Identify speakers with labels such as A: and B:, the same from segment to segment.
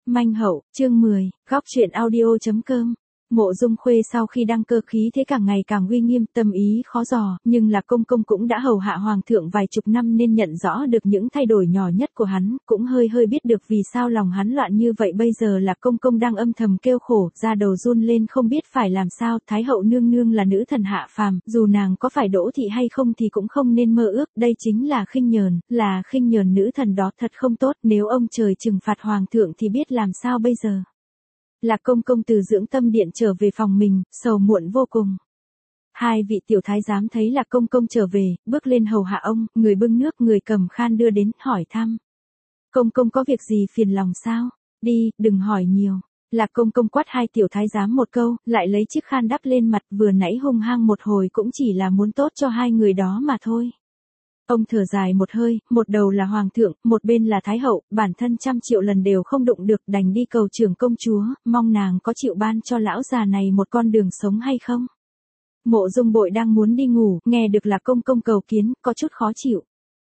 A: Manh hậu, chương 10, góc truyện audio.com. Mộ Dung Khuê sau khi đăng cơ khí thế càng ngày càng uy nghiêm, tâm ý khó dò, nhưng là công công cũng đã hầu hạ hoàng thượng vài chục năm nên nhận rõ được những thay đổi nhỏ nhất của hắn, cũng hơi biết được vì sao lòng hắn loạn như vậy. Bây giờ là công công đang âm thầm kêu khổ, da đầu run lên không biết phải làm sao. Thái hậu nương nương là nữ thần hạ phàm, dù nàng có phải đỗ thị hay không thì cũng không nên mơ ước, đây chính là khinh nhờn nữ thần đó, thật không tốt. Nếu ông trời trừng phạt hoàng thượng thì biết làm sao bây giờ. Lạc công công từ dưỡng tâm điện trở về phòng mình, sầu muộn vô cùng. Hai vị tiểu thái giám thấy Lạc công công trở về, bước lên hầu hạ ông, người bưng nước người cầm khan đưa đến, hỏi thăm. Công công có việc gì phiền lòng sao? Đi, đừng hỏi nhiều. Lạc công công quát hai tiểu thái giám một câu, lại lấy chiếc khan đắp lên mặt, vừa nãy hung hăng một hồi cũng chỉ là muốn tốt cho hai người đó mà thôi. Ông thở dài một hơi, một đầu là hoàng thượng, một bên là thái hậu, bản thân trăm triệu lần đều không đụng được, đành đi cầu trưởng công chúa, mong nàng có chịu ban cho lão già này một con đường sống hay không. Mộ Dung Bội đang muốn đi ngủ, nghe được là công công cầu kiến, có chút khó chịu.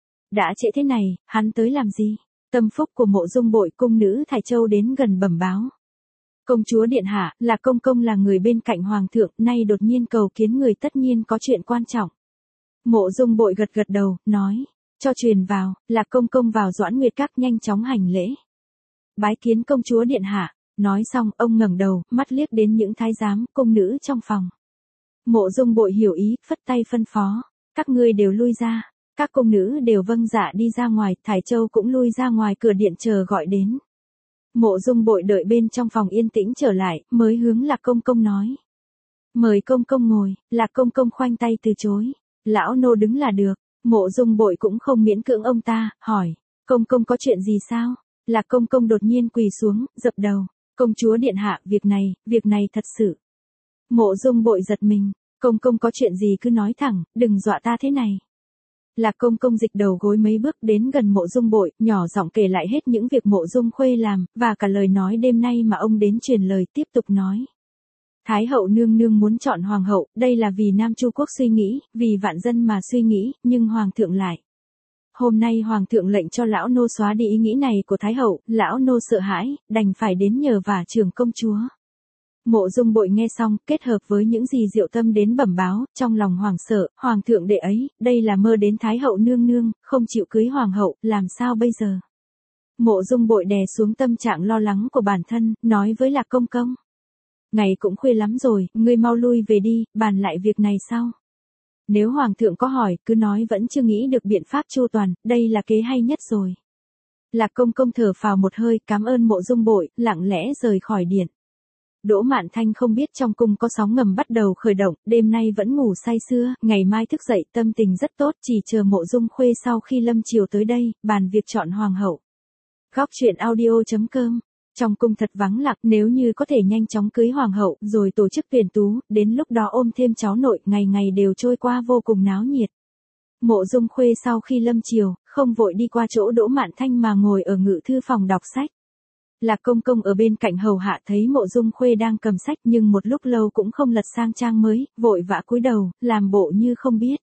A: Đã trễ thế này, hắn tới làm gì? Tâm phúc của Mộ Dung Bội, cung nữ Thái Châu đến gần bẩm báo. Công chúa điện hạ, là công công là người bên cạnh hoàng thượng, nay đột nhiên cầu kiến người tất nhiên có chuyện quan trọng. Mộ Dung Bội gật đầu, nói, cho truyền vào. Là công công vào Doãn Nguyệt Các nhanh chóng hành lễ. Bái kiến công chúa điện hạ. Nói xong, ông ngẩng đầu, mắt liếc đến những thái giám, cung nữ trong phòng. Mộ Dung Bội hiểu ý, phất tay phân phó, các ngươi đều lui ra. Các cung nữ đều vâng dạ đi ra ngoài, Thái Châu cũng lui ra ngoài cửa điện chờ gọi đến. Mộ Dung Bội đợi bên trong phòng yên tĩnh trở lại, mới hướng Lạc công công nói. Mời công công ngồi. Lạc công công khoanh tay từ chối. Lão nô đứng là được. Mộ Dung Bội cũng không miễn cưỡng ông ta, hỏi, công công có chuyện gì sao? Lạc công công đột nhiên quỳ xuống, dập đầu, công chúa điện hạ, việc này thật sự. Mộ Dung Bội giật mình, công công có chuyện gì cứ nói thẳng, đừng dọa ta thế này. Lạc công công dịch đầu gối mấy bước đến gần Mộ Dung Bội, nhỏ giọng kể lại hết những việc Mộ Dung Khuê làm, và cả lời nói đêm nay mà ông đến truyền lời, tiếp tục nói. Thái hậu nương nương muốn chọn hoàng hậu, đây là vì Nam Chu quốc suy nghĩ, vì vạn dân mà suy nghĩ, nhưng hoàng thượng lại. Hôm nay hoàng thượng lệnh cho lão nô xóa đi ý nghĩ này của thái hậu, lão nô sợ hãi, đành phải đến nhờ vả trưởng công chúa. Mộ Dung Bội nghe xong, kết hợp với những gì Diệu Tâm đến bẩm báo, trong lòng hoảng sợ, hoàng thượng đệ ấy, đây là mơ đến thái hậu nương nương, không chịu cưới hoàng hậu, làm sao bây giờ? Mộ Dung Bội đè xuống tâm trạng lo lắng của bản thân, nói với Lạc công công. Ngày cũng khuya lắm rồi, ngươi mau lui về đi, bàn lại việc này sau. Nếu hoàng thượng có hỏi, cứ nói vẫn chưa nghĩ được biện pháp chu toàn, đây là kế hay nhất rồi. Lạc công công thở phào một hơi, cảm ơn Mộ Dung Bội, lặng lẽ rời khỏi điện. Đỗ Mạn Thanh không biết trong cung có sóng ngầm bắt đầu khởi động, đêm nay vẫn ngủ say sưa, ngày mai thức dậy tâm tình rất tốt, chỉ chờ Mộ Dung Khuê sau khi lâm chiều tới đây, bàn việc chọn hoàng hậu. Góc truyện audio.com. Trong cung thật vắng lặng, nếu như có thể nhanh chóng cưới hoàng hậu, rồi tổ chức tuyển tú, đến lúc đó ôm thêm cháu nội, ngày ngày đều trôi qua vô cùng náo nhiệt. Mộ Dung Khuê sau khi lâm chiều, không vội đi qua chỗ Đỗ Mạn Thanh mà ngồi ở ngự thư phòng đọc sách. Lạc công công ở bên cạnh hầu hạ thấy Mộ Dung Khuê đang cầm sách nhưng một lúc lâu cũng không lật sang trang mới, vội vã cúi đầu, làm bộ như không biết.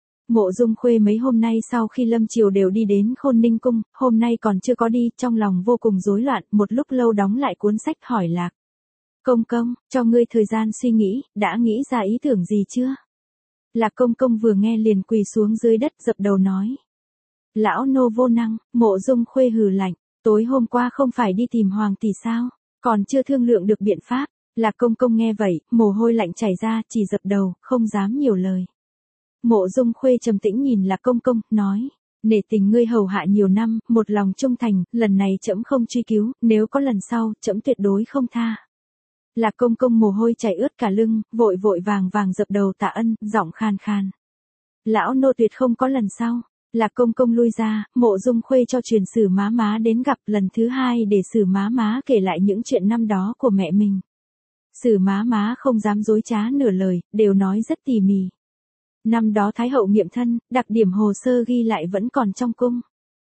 A: Mộ Dung Khuê mấy hôm nay sau khi lâm chiều đều đi đến Khôn Ninh cung, hôm nay còn chưa có đi, trong lòng vô cùng rối loạn, một lúc lâu đóng lại cuốn sách hỏi Lạc. Công công, cho ngươi thời gian suy nghĩ, đã nghĩ ra ý tưởng gì chưa? Lạc công công vừa nghe liền quỳ xuống dưới đất dập đầu nói. Lão nô vô năng. Mộ Dung Khuê hừ lạnh, tối hôm qua không phải đi tìm hoàng tỷ sao, còn chưa thương lượng được biện pháp. Lạc công công nghe vậy, mồ hôi lạnh chảy ra, chỉ dập đầu, không dám nhiều lời. Mộ Dung Khuê trầm tĩnh nhìn Lạc công công, nói, nể tình ngươi hầu hạ nhiều năm, một lòng trung thành, lần này trẫm không truy cứu, nếu có lần sau, trẫm tuyệt đối không tha. Lạc công công mồ hôi chảy ướt cả lưng, vội vàng dập đầu tạ ân, giọng khan khan. Lão nô tuyệt không có lần sau. Lạc công công lui ra, Mộ Dung Khuê cho truyền Sử má má đến gặp lần thứ hai để Sử má má kể lại những chuyện năm đó của mẹ mình. Sử má má không dám dối trá nửa lời, đều nói rất tỉ mỉ. Năm đó Thái hậu nghiệm thân, đặc điểm hồ sơ ghi lại vẫn còn trong cung.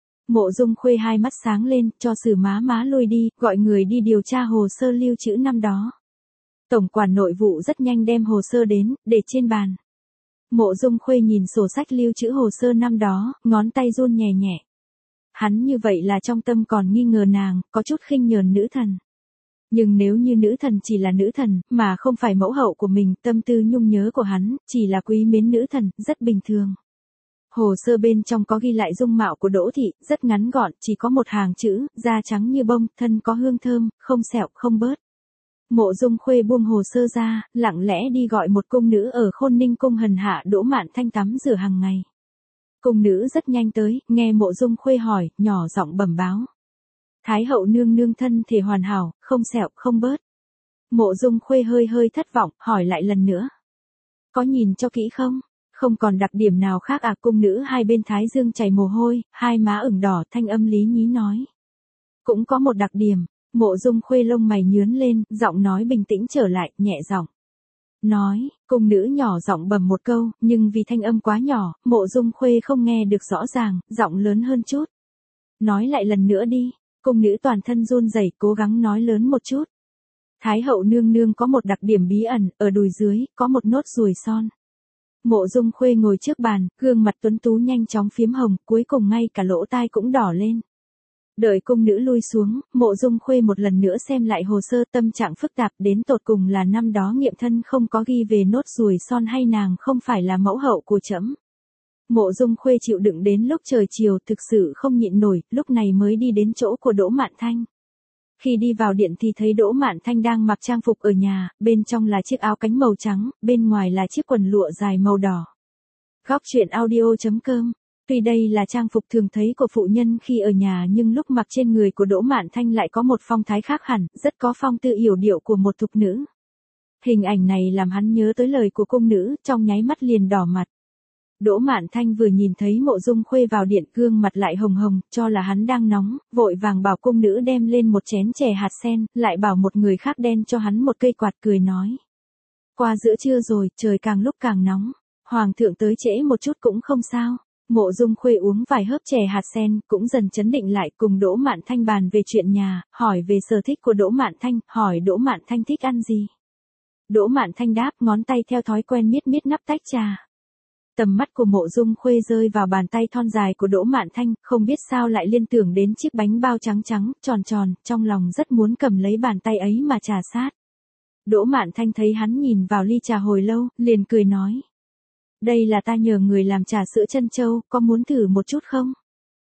A: Mộ Dung Khuê hai mắt sáng lên, cho Sử má má lui đi, gọi người đi điều tra hồ sơ lưu trữ năm đó. Tổng quản nội vụ rất nhanh đem hồ sơ đến, để trên bàn. Mộ Dung Khuê nhìn sổ sách lưu trữ hồ sơ năm đó, ngón tay run nhẹ nhẹ. hắn như vậy là trong tâm còn nghi ngờ nàng, có chút khinh nhờn nữ thần. Nhưng nếu như nữ thần chỉ là nữ thần, mà không phải mẫu hậu của mình, tâm tư nhung nhớ của hắn, chỉ là quý mến nữ thần, rất bình thường. Hồ sơ bên trong có ghi lại dung mạo của Đỗ Thị, rất ngắn gọn, chỉ có một hàng chữ, da trắng như bông, thân có hương thơm, không sẹo, không bớt. Mộ Dung Khuê buông hồ sơ ra, lặng lẽ đi gọi một cung nữ ở Khôn Ninh cung hần hạ Đỗ Mạn Thanh tắm rửa hàng ngày. Cung nữ rất nhanh tới, nghe Mộ Dung Khuê hỏi, nhỏ giọng bẩm báo. Thái hậu nương nương thân thể hoàn hảo, không sẹo, không bớt. Mộ Dung Khuê hơi hơi thất vọng, hỏi lại lần nữa. Có nhìn cho kỹ không? Không còn đặc điểm nào khác à? Cung nữ hai bên thái dương chảy mồ hôi, hai má ửng đỏ, thanh âm lý nhí nói. Cũng có một đặc điểm. Mộ Dung Khuê lông mày nhướn lên, giọng nói bình tĩnh trở lại, nhẹ giọng. Nói, cung nữ nhỏ giọng bẩm một câu, nhưng vì thanh âm quá nhỏ, Mộ Dung Khuê không nghe được rõ ràng, giọng lớn hơn chút. Nói lại lần nữa đi. Cung nữ toàn thân run rẩy, cố gắng nói lớn một chút. Thái hậu nương nương có một đặc điểm bí ẩn, ở đùi dưới, có một nốt ruồi son. Mộ Dung Khuê ngồi trước bàn, gương mặt tuấn tú nhanh chóng phiếm hồng, cuối cùng ngay cả lỗ tai cũng đỏ lên. Đợi cung nữ lui xuống, Mộ Dung Khuê một lần nữa xem lại hồ sơ, tâm trạng phức tạp, đến tột cùng là năm đó nghiệm thân không có ghi về nốt ruồi son hay nàng không phải là mẫu hậu của trẫm. Mộ Dung Khuê chịu đựng đến lúc trời chiều, thực sự không nhịn nổi, lúc này mới đi đến chỗ của Đỗ Mạn Thanh. Khi đi vào điện thì thấy Đỗ Mạn Thanh đang mặc trang phục ở nhà, bên trong là chiếc áo cánh màu trắng, bên ngoài là chiếc quần lụa dài màu đỏ. Góc truyện audio.com. Tuy đây là trang phục thường thấy của phụ nhân khi ở nhà nhưng lúc mặc trên người của Đỗ Mạn Thanh lại có một phong thái khác hẳn, rất có phong tư yểu điệu của một thục nữ. Hình ảnh này làm hắn nhớ tới lời của cung nữ, trong nháy mắt liền đỏ mặt. Đỗ Mạn Thanh vừa nhìn thấy Mộ Dung Khuê vào điện, gương mặt lại hồng hồng, cho là hắn đang nóng, vội vàng bảo cung nữ đem lên một chén chè hạt sen, lại bảo một người khác đem cho hắn một cây quạt, cười nói. Qua giữa trưa rồi, trời càng lúc càng nóng, hoàng thượng tới trễ một chút cũng không sao. Mộ Dung Khuê uống vài hớp chè hạt sen, cũng dần chấn định lại, cùng Đỗ Mạn Thanh bàn về chuyện nhà, hỏi về sở thích của Đỗ Mạn Thanh, hỏi Đỗ Mạn Thanh thích ăn gì. Đỗ Mạn Thanh đáp, ngón tay theo thói quen miết miết nắp tách trà. Tầm mắt của Mộ Dung Khuê rơi vào bàn tay thon dài của Đỗ Mạn Thanh, không biết sao lại liên tưởng đến chiếc bánh bao trắng trắng, tròn tròn, trong lòng rất muốn cầm lấy bàn tay ấy mà trà sát. Đỗ Mạn Thanh thấy hắn nhìn vào ly trà hồi lâu, liền cười nói. Đây là ta nhờ người làm trà sữa trân châu, có muốn thử một chút không?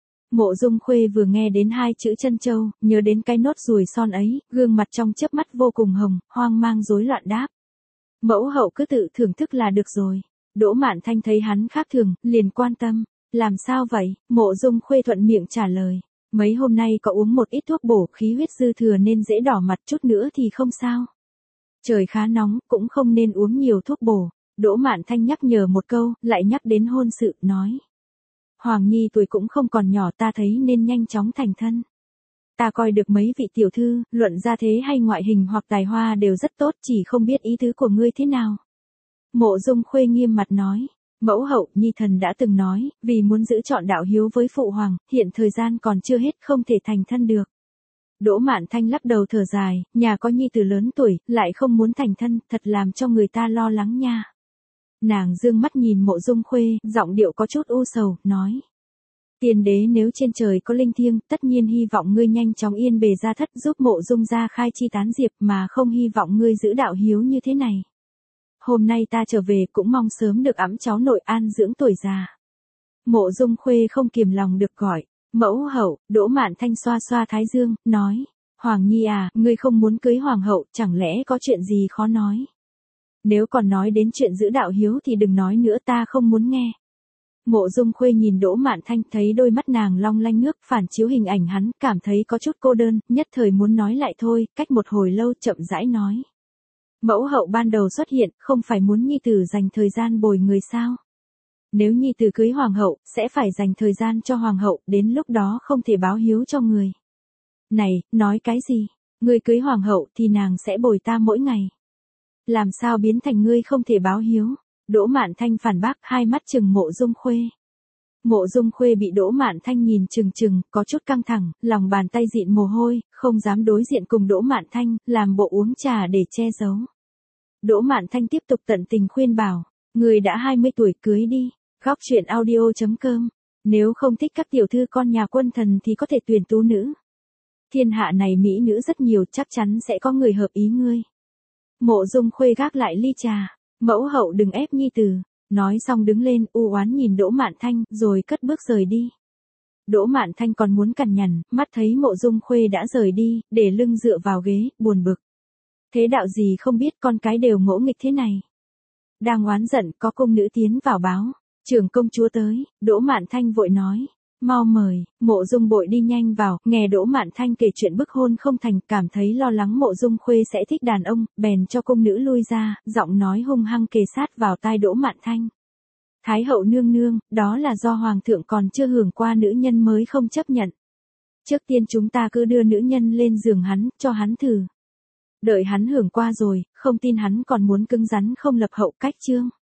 A: Mộ Dung Khuê vừa nghe đến hai chữ trân châu, nhớ đến cái nốt ruồi son ấy, gương mặt trong chớp mắt vô cùng hồng, hoang mang rối loạn đáp. Mẫu hậu cứ tự thưởng thức là được rồi. Đỗ Mạn Thanh thấy hắn khác thường, liền quan tâm. Làm sao vậy? Mộ Dung Khuê thuận miệng trả lời. Mấy hôm nay có uống một ít thuốc bổ, khí huyết dư thừa nên dễ đỏ mặt, chút nữa thì không sao. Trời khá nóng, cũng không nên uống nhiều thuốc bổ. Đỗ Mạn Thanh nhắc nhở một câu, lại nhắc đến hôn sự, nói. Hoàng Nhi tuổi cũng không còn nhỏ, ta thấy nên nhanh chóng thành thân. Ta coi được mấy vị tiểu thư, luận gia thế hay ngoại hình hoặc tài hoa đều rất tốt, chỉ không biết ý tứ của ngươi thế nào. Mộ Dung Khuê nghiêm mặt nói. Mẫu hậu, Nhi thần đã từng nói, vì muốn giữ trọn đạo hiếu với phụ hoàng, hiện thời gian còn chưa hết, không thể thành thân được. Đỗ Mạn Thanh lắc đầu thở dài, nhà có nhi tử lớn tuổi, lại không muốn thành thân, thật làm cho người ta lo lắng nha. Nàng dương mắt nhìn Mộ Dung Khuê, giọng điệu có chút u sầu, nói. Tiên đế nếu trên trời có linh thiêng, tất nhiên hy vọng ngươi nhanh chóng yên bề gia thất, giúp Mộ Dung gia khai chi tán diệp, mà không hy vọng ngươi giữ đạo hiếu như thế này. Hôm nay ta trở về cũng mong sớm được ẵm cháu nội an dưỡng tuổi già. Mộ Dung Khuê không kiềm lòng được gọi. Mẫu hậu. Đỗ Mạn Thanh xoa xoa thái dương, nói. Hoàng Nhi à, ngươi không muốn cưới hoàng hậu, chẳng lẽ có chuyện gì khó nói. Nếu còn nói đến chuyện giữ đạo hiếu thì đừng nói nữa, ta không muốn nghe. Mộ Dung Khuê nhìn Đỗ Mạn Thanh, thấy đôi mắt nàng long lanh nước, phản chiếu hình ảnh hắn, cảm thấy có chút cô đơn, nhất thời muốn nói lại thôi, cách một hồi lâu chậm rãi nói. Mẫu hậu ban đầu xuất hiện, không phải muốn nhi tử dành thời gian bồi người sao? Nếu nhi tử cưới hoàng hậu, sẽ phải dành thời gian cho hoàng hậu, đến lúc đó không thể báo hiếu cho người. Này, nói cái gì? Ngươi cưới hoàng hậu thì nàng sẽ bồi ta mỗi ngày. Làm sao biến thành ngươi không thể báo hiếu? Đỗ Mạn Thanh phản bác, hai mắt trừng Mộ Dung Khuê. Mộ Dung Khuê bị Đỗ Mạn Thanh nhìn trừng trừng, có chút căng thẳng, lòng bàn tay dịn mồ hôi, không dám đối diện cùng Đỗ Mạn Thanh, làm bộ uống trà để che giấu. Đỗ Mạn Thanh tiếp tục tận tình khuyên bảo, người đã 20 tuổi cưới đi. Góc truyện audio.com Nếu không thích các tiểu thư con nhà quân thần thì có thể tuyển tú nữ. Thiên hạ này mỹ nữ rất nhiều, chắc chắn sẽ có người hợp ý ngươi. Mộ Dung Khuê gác lại ly trà, mẫu hậu đừng ép nhi tử. Nói xong đứng lên u oán nhìn Đỗ Mạn Thanh rồi cất bước rời đi. Đỗ Mạn Thanh còn muốn cằn nhằn, mắt thấy Mộ Dung Khuê đã rời đi, để lưng dựa vào ghế, buồn bực. Thế đạo gì không biết con cái đều ngỗ nghịch thế này. Đang oán giận có cung nữ tiến vào báo, trưởng công chúa tới, Đỗ Mạn Thanh vội nói, mau mời. Mộ Dung Bội đi nhanh vào, nghe Đỗ Mạn Thanh kể chuyện bức hôn không thành, cảm thấy lo lắng Mộ Dung Khuê sẽ thích đàn ông, bèn cho cung nữ lui ra, giọng nói hung hăng kề sát vào tai Đỗ Mạn Thanh. Thái hậu nương nương, đó là do hoàng thượng còn chưa hưởng qua nữ nhân mới không chấp nhận. Trước tiên chúng ta cứ đưa nữ nhân lên giường hắn, cho hắn thử. Đợi hắn hưởng qua rồi, không tin hắn còn muốn cứng rắn không lập hậu cách chương.